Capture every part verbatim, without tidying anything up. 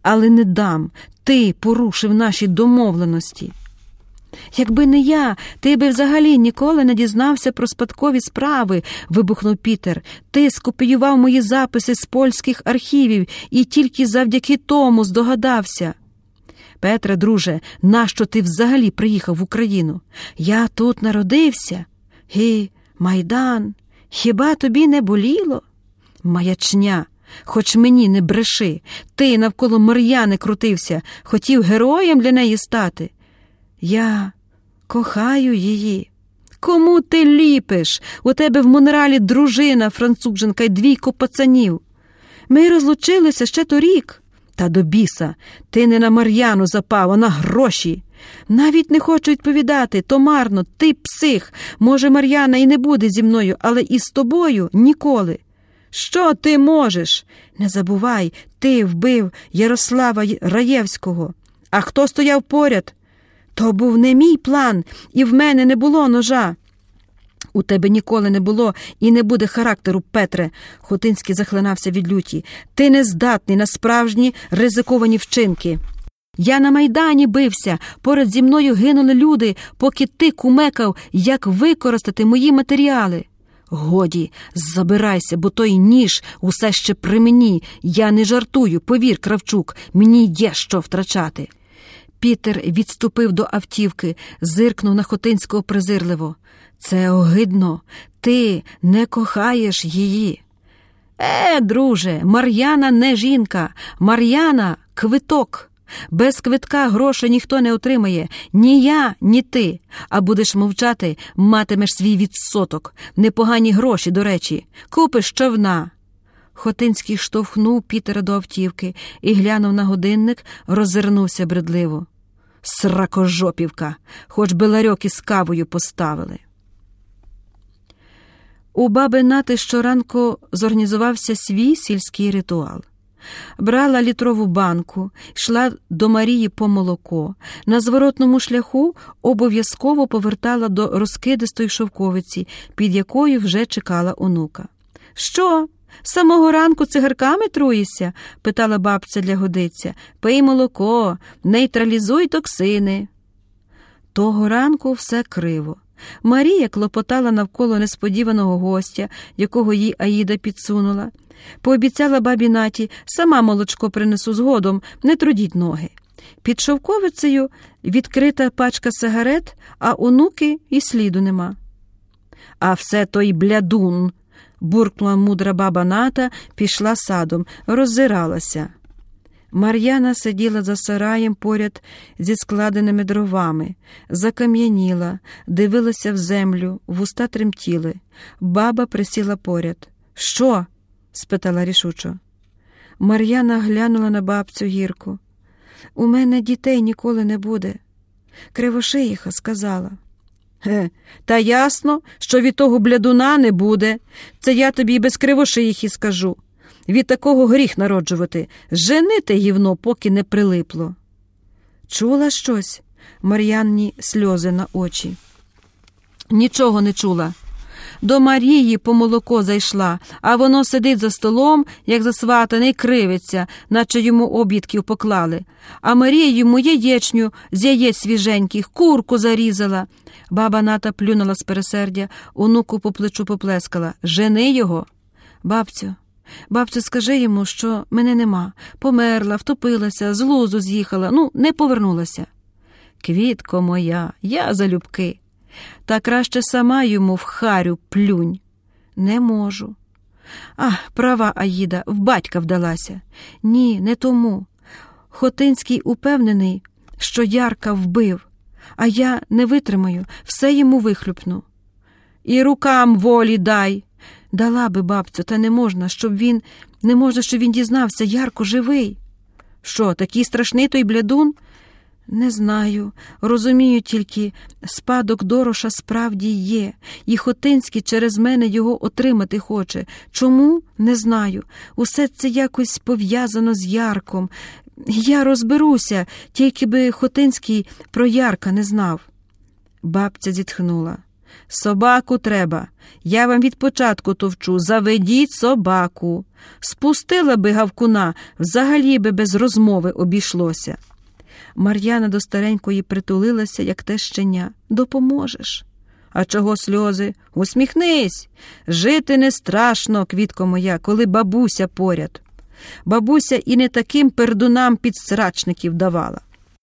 але не дам. Ти порушив наші домовленості. Якби не я, ти би взагалі ніколи не дізнався про спадкові справи, вибухнув Пітер. Ти скопіював мої записи з польських архівів і тільки завдяки тому здогадався. Петре, друже, нащо ти взагалі приїхав в Україну? Я тут народився. І Майдан, хіба тобі не боліло? Маячня, хоч мені не бреши. Ти навколо Мар'яни крутився, хотів героєм для неї стати. Я кохаю її. Кому ти ліпиш? У тебе в Монреалі дружина француженка й двійко пацанів. Ми розлучилися ще торік. Та до біса, ти не на Мар'яну запав, а на гроші. Навіть не хочу відповідати, то марно, ти псих. Може, Мар'яна і не буде зі мною, але і з тобою ніколи. Що ти можеш? Не забувай, ти вбив Ярослава Раєвського. А хто стояв поряд? То був не мій план, і в мене не було ножа. У тебе ніколи не було і не буде характеру, Петре. Хотинський захлинався від люті. Ти не здатний на справжні ризиковані вчинки. Я на Майдані бився, поряд зі мною гинули люди, поки ти кумекав, як використати мої матеріали. Годі, забирайся, бо той ніж усе ще при мені. Я не жартую, повір, Кравчук, мені є що втрачати. Пітер відступив до автівки, зиркнув на Хотинського презирливо. Це огидно. Ти не кохаєш її. Е, друже, Мар'яна не жінка. Мар'яна – квиток. Без квитка грошей ніхто не отримає. Ні я, ні ти. А будеш мовчати, матимеш свій відсоток. Непогані гроші, до речі. Купиш човна. Хотинський штовхнув Пітера до автівки і глянув на годинник, роззирнувся бредливо. Сракожопівка, хоч би ларьок із кавою поставили. У баби Нати щоранку зорганізувався свій сільський ритуал. Брала літрову банку, йшла до Марії по молоко. На зворотному шляху обов'язково повертала до розкидистої шовковиці, під якою вже чекала онука. «Що? З самого ранку цигарками труїшся?» – питала бабця для годиця. «Пий молоко, нейтралізуй токсини». Того ранку все криво. Марія клопотала навколо несподіваного гостя, якого їй Аїда підсунула. Пообіцяла бабі Наті, сама молочко принесу згодом, не трудіть ноги. Під шовковицею відкрита пачка сигарет, а онуки і сліду нема. «А все той блядун!» – буркнула мудра баба Ната, пішла садом, роззиралася. Мар'яна сиділа за сараєм поряд зі складеними дровами, закам'яніла, дивилася в землю, вуста тремтіли. Баба присіла поряд. «Що?» – спитала рішучо. Мар'яна глянула на бабцю гірко. «У мене дітей ніколи не буде. Кривошиїха сказала». «Ге, та ясно, що від того блядуна не буде. Це я тобі і без кривошиїхи скажу. Від такого гріх народжувати. Женити гівно, поки не прилипло». «Чула щось?» Мар'янні сльози на очі. «Нічого не чула. До Марії по молоко зайшла, а воно сидить за столом, як засватаний, кривиться, наче йому обідків поклали. А Марія йому яєчню з яєць свіженьких, курку зарізала». Баба Ната плюнула з пересердя, онуку по плечу поплескала. «Жени його!» «Бабцю, бабцю, скажи йому, що мене нема. Померла, втопилася, з лузу з'їхала, ну, не повернулася». «Квітко моя, я залюбки. Та краще сама йому в харю плюнь». «Не можу». «А, права Аїда, в батька вдалася». «Ні, не тому. Хотинський упевнений, що Ярка вбив, а я не витримаю, все йому вихлюпну». «І рукам волі дай». «Дала би, бабцю, та не можна, щоб він, не можна, щоб він дізнався, Ярко живий». «Що, такий страшний той блядун?» «Не знаю. Розумію тільки, спадок Дороша справді є, і Хотинський через мене його отримати хоче. Чому? Не знаю. Усе це якось пов'язано з Ярком. Я розберуся, тільки би Хотинський про Ярка не знав». Бабця зітхнула. Собаку треба. Я вам від початку товчу. Заведіть собаку. Спустила би гавкуна, взагалі би без розмови обійшлося. Мар'яна до старенької притулилася, як те щеня. Допоможеш? А чого сльози? Усміхнись. Жити не страшно, квітко моя, коли бабуся поряд. Бабуся і не таким пердунам підсрачників давала.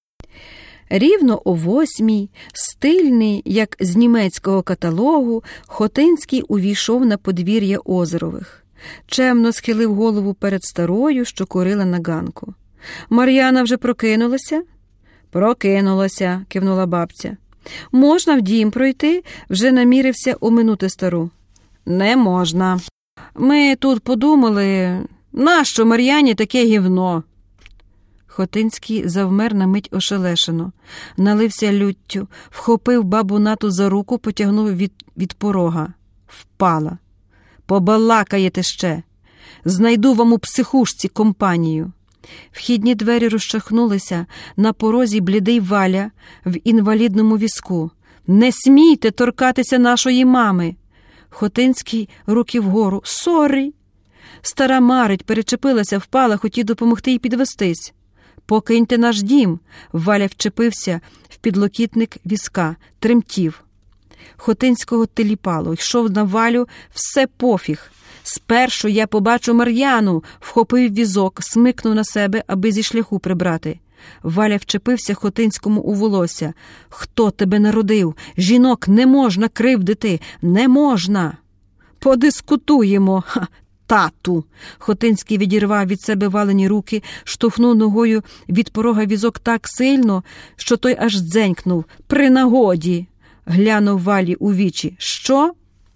Рівно о восьмій, стильний, як з німецького каталогу, Хотинський увійшов на подвір'я Озерових. Чемно схилив голову перед старою, що курила на ганку. «Мар'яна вже прокинулася?» «Прокинулася», – кивнула бабця. «Можна в дім пройти?» – вже намірився оминути стару. «Не можна. Ми тут подумали, нащо Мар'яні таке гівно?» Хотинський завмер на мить ошелешено, налився люттю, вхопив бабу Нату за руку, потягнув від, від порога. Впала. «Побалакаєте ще. Знайду вам у психушці компанію». Вхідні двері розчахнулися, на порозі блідий Валя в інвалідному візку. «Не смійте торкатися нашої мами!» Хотинський руки вгору. «Сорі!» Стара марить, перечепилася, впала, хотів допомогти їй підвестись. «Покиньте наш дім!» Валя вчепився в підлокітник візка, тремтів. Хотинського теліпало, йшов на Валю, все пофіг. «Спершу я побачу Мар'яну!» Вхопив візок, смикнув на себе, аби зі шляху прибрати. Валя вчепився Хотинському у волосся. «Хто тебе народив? Жінок не можна кривдити! Не можна!» «Подискутуємо! Ха! Тату!» Хотинський відірвав від себе Валені руки, штовхнув ногою від порога візок так сильно, що той аж дзенькнув. «При нагоді!» Глянув Валі у вічі. «Що?»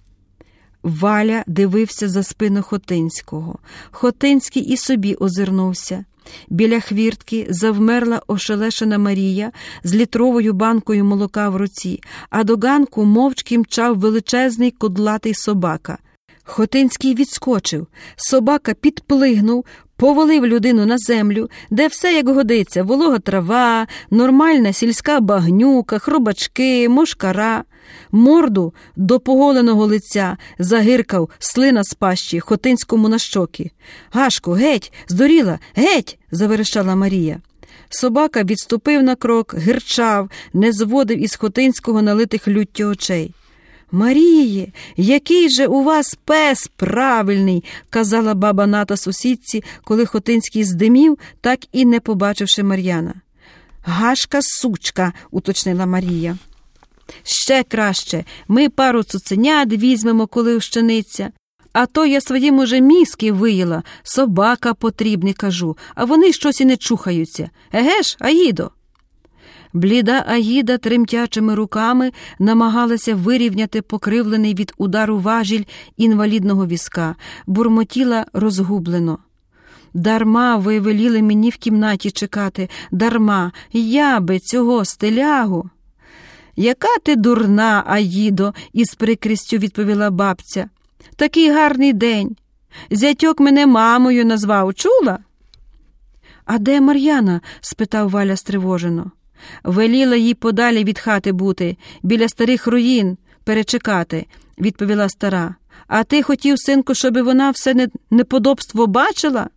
Валя дивився за спину Хотинського. Хотинський і собі озирнувся. Біля хвіртки завмерла ошелешена Марія з літровою банкою молока в руці, а до ганку мовчки мчав величезний кудлатий собака. Хотинський відскочив. Собака підплигнув, повалив людину на землю, де все як годиться: волога трава, нормальна сільська багнюка, хробачки, мошкара. Морду до поголеного лиця загиркав, слина з пащі Хотинському на щоки. «Гашко, геть! Здуріла! Геть!» – заверещала Марія. Собака відступив на крок, гирчав, не зводив із Хотинського налитих люттю очей. «Маріє, який же у вас пес правильний!» – казала баба Ната сусідці, коли Хотинський здимів, так і не побачивши Мар'яна. «Гашка сучка!» – уточнила Марія. «Ще краще. Ми пару цуценят візьмемо, коли ущениться. А то я своїм уже мізки виїла. Собака потрібний, кажу, а вони щось і не чухаються. Еге ж, Аїдо?» Бліда Аїда тремтячими руками намагалася вирівняти покривлений від удару важіль інвалідного візка, бурмотіла розгублено. «Дарма ви веліли мені в кімнаті чекати, дарма, я би цього стилягу». «Яка ти дурна, Аїдо!» – із прикрістю відповіла бабця. «Такий гарний день. Зятьок мене мамою назвав, чула?» «А де Мар'яна?» – спитав Валя стривожено. «Веліла їй подалі від хати бути, біля старих руїн перечекати», – відповіла стара. «А ти хотів, синку, щоб вона все неподобство бачила?»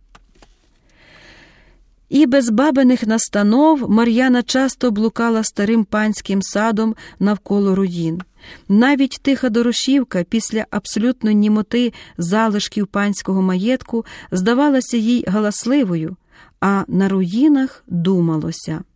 І без бабиних настанов Мар'яна часто блукала старим панським садом навколо руїн. Навіть тиха дорошівка після абсолютно німоти залишків панського маєтку здавалася їй галасливою, а на руїнах думалося.